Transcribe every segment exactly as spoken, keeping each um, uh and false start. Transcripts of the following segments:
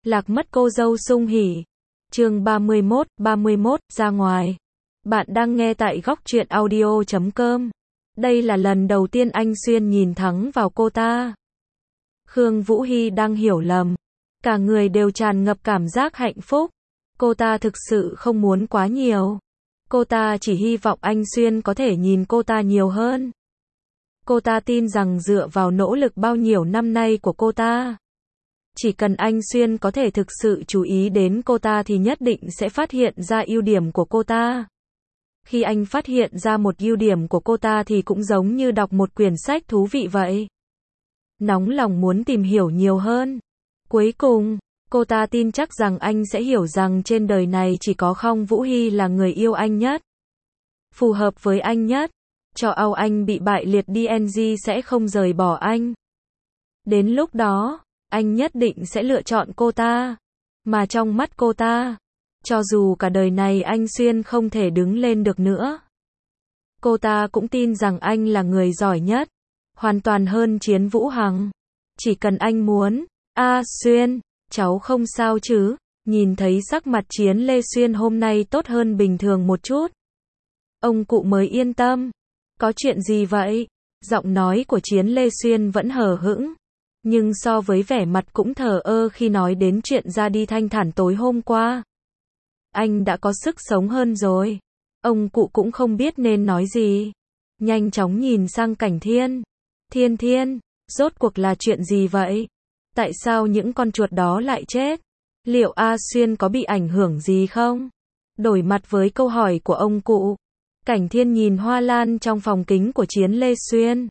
Lạc mất cô dâu sung hỉ. Chương ba mươi mốt, ba mươi mốt, ra ngoài. Bạn đang nghe tại góc truyện audio chấm com. Đây là lần đầu tiên anh Xuyên nhìn thẳng vào cô ta. Khương Vũ Hy đang hiểu lầm. Cả người đều tràn ngập cảm giác hạnh phúc. Cô ta thực sự không muốn quá nhiều. Cô ta chỉ hy vọng anh Xuyên có thể nhìn cô ta nhiều hơn. Cô ta tin rằng dựa vào nỗ lực bao nhiêu năm nay của cô ta, chỉ cần anh Xuyên có thể thực sự chú ý đến cô ta thì nhất định sẽ phát hiện ra ưu điểm của cô ta. Khi anh phát hiện ra một ưu điểm của cô ta thì cũng giống như đọc một quyển sách thú vị vậy. Nóng lòng muốn tìm hiểu nhiều hơn. Cuối cùng, cô ta tin chắc rằng anh sẽ hiểu rằng trên đời này chỉ có Khương Vũ Hy là người yêu anh nhất, phù hợp với anh nhất. Cho âu anh bị bại liệt đê en giê sẽ không rời bỏ anh. Đến lúc đó, anh nhất định sẽ lựa chọn cô ta. Mà trong mắt cô ta, cho dù cả đời này anh Xuyên không thể đứng lên được nữa, cô ta cũng tin rằng anh là người giỏi nhất, hoàn toàn hơn Chiến Vũ Hằng. Chỉ cần anh muốn. A Xuyên, cháu không sao chứ? Nhìn thấy sắc mặt Chiến Lê Xuyên hôm nay tốt hơn bình thường một chút, ông cụ mới yên tâm. Có chuyện gì vậy? Giọng nói của Chiến Lê Xuyên vẫn hờ hững, nhưng so với vẻ mặt cũng thờ ơ khi nói đến chuyện ra đi thanh thản tối hôm qua, anh đã có sức sống hơn rồi. Ông cụ cũng không biết nên nói gì, nhanh chóng nhìn sang Cảnh Thiên. Thiên Thiên, rốt cuộc là chuyện gì vậy? Tại sao những con chuột đó lại chết? Liệu A Xuyên có bị ảnh hưởng gì không? Đổi mặt với câu hỏi của ông cụ, Cảnh Thiên nhìn hoa lan trong phòng kính của Chiến Lê Xuyên,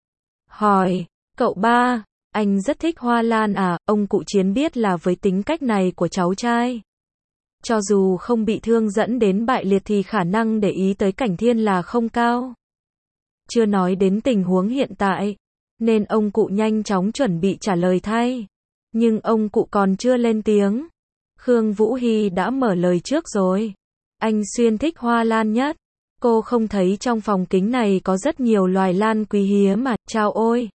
hỏi, cậu ba, anh rất thích hoa lan à? Ông cụ Chiến biết là với tính cách này của cháu trai, cho dù không bị thương dẫn đến bại liệt thì khả năng để ý tới Cảnh Thiên là không cao. Chưa nói đến tình huống hiện tại, nên ông cụ nhanh chóng chuẩn bị trả lời thay. Nhưng ông cụ còn chưa lên tiếng, Khương Vũ Hy đã mở lời trước rồi. Anh Xuyên thích hoa lan nhất. Cô không thấy trong phòng kính này có rất nhiều loài lan quý hiếm mà, chao ôi.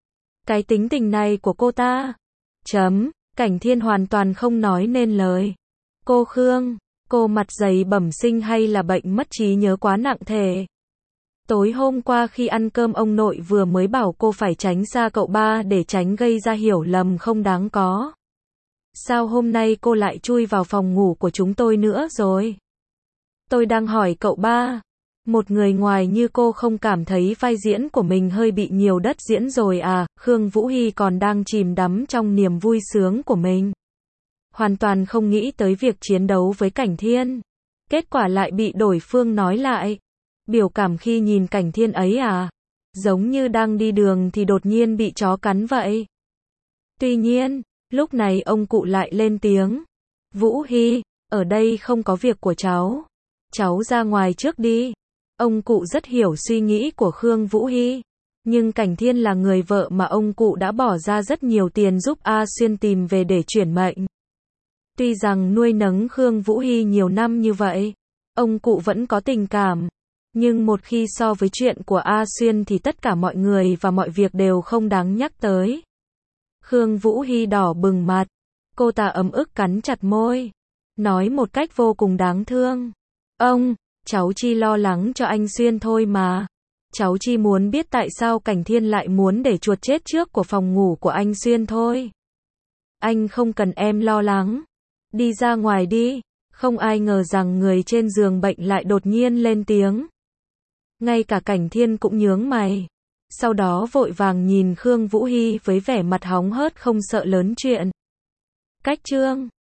Cái tính tình này của cô ta. Chấm, Cảnh Thiên hoàn toàn không nói nên lời. Cô Khương, cô mặt dày bẩm sinh hay là bệnh mất trí nhớ quá nặng thể? Tối hôm qua khi ăn cơm ông nội vừa mới bảo cô phải tránh xa cậu ba để tránh gây ra hiểu lầm không đáng có. Sao hôm nay cô lại chui vào phòng ngủ của chúng tôi nữa rồi? Tôi đang hỏi cậu ba. Một người ngoài như cô không cảm thấy vai diễn của mình hơi bị nhiều đất diễn rồi à? Khương Vũ Hy còn đang chìm đắm trong niềm vui sướng của mình, hoàn toàn không nghĩ tới việc chiến đấu với Cảnh Thiên. Kết quả lại bị đối phương nói lại. Biểu cảm khi nhìn Cảnh Thiên ấy à? Giống như đang đi đường thì đột nhiên bị chó cắn vậy. Tuy nhiên, lúc này ông cụ lại lên tiếng. Vũ Hy, ở đây không có việc của cháu. Cháu ra ngoài trước đi. Ông cụ rất hiểu suy nghĩ của Khương Vũ Hy. Nhưng Cảnh Thiên là người vợ mà ông cụ đã bỏ ra rất nhiều tiền giúp A Xuyên tìm về để chuyển mệnh. Tuy rằng nuôi nấng Khương Vũ Hy nhiều năm như vậy, ông cụ vẫn có tình cảm. Nhưng một khi so với chuyện của A Xuyên thì tất cả mọi người và mọi việc đều không đáng nhắc tới. Khương Vũ Hy đỏ bừng mặt. Cô ta ấm ức cắn chặt môi, nói một cách vô cùng đáng thương. Ông, cháu chỉ lo lắng cho anh Xuyên thôi mà. Cháu chỉ muốn biết tại sao Cảnh Thiên lại muốn để chuột chết trước của phòng ngủ của anh Xuyên thôi. Anh không cần em lo lắng. Đi ra ngoài đi. Không ai ngờ rằng người trên giường bệnh lại đột nhiên lên tiếng. Ngay cả Cảnh Thiên cũng nhướng mày. Sau đó vội vàng nhìn Khương Vũ Hy với vẻ mặt hóng hớt không sợ lớn chuyện. Cách chương